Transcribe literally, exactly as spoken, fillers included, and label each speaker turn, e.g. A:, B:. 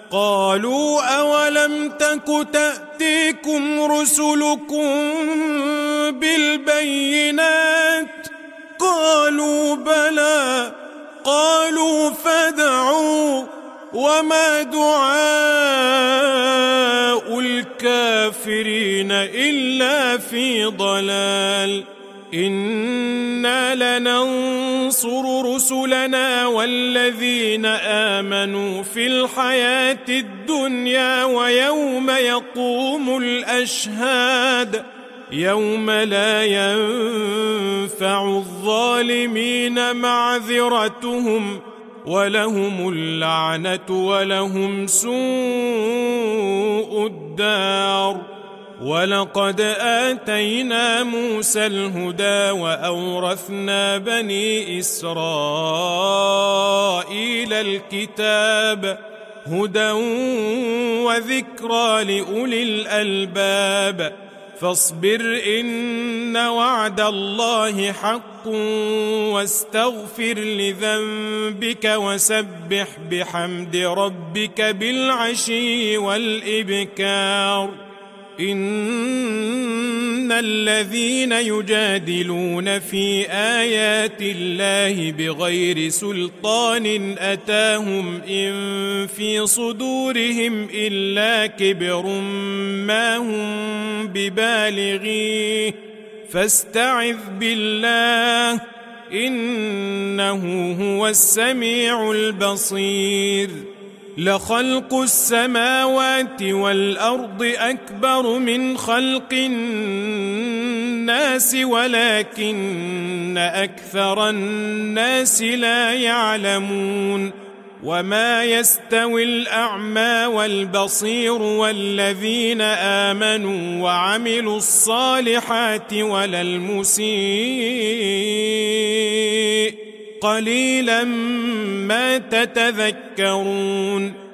A: قالوا أولم تك تأتيكم رسلكم بالبينات قالوا بلى قالوا فادعوا وما دعاء الكافرين إلا في ضلال إنا لننصر رسلنا والذين آمنوا في الحياة الدنيا ويوم يقوم الأشهاد يوم لا ينفع الظالمين معذرتهم ولهم اللعنة ولهم سوء الدار ولقد آتينا موسى الهدى وأورثنا بني إسرائيل الكتاب هدى وذكرى لأولي الألباب فاصبر إن وعد الله حق واستغفر لذنبك وسبح بحمد ربك بالعشي والإبكار إن الذين يجادلون في آيات الله بغير سلطان أتاهم إن في صدورهم إلا كبر ما هم ببالغيه فاستعذ بالله إنه هو السميع البصير لخلق السماوات والأرض أكبر من خلق الناس ولكن أكثر الناس لا يعلمون وما يستوي الأعمى والبصير والذين آمنوا وعملوا الصالحات ولا المسيء قليلا ما تتذكرون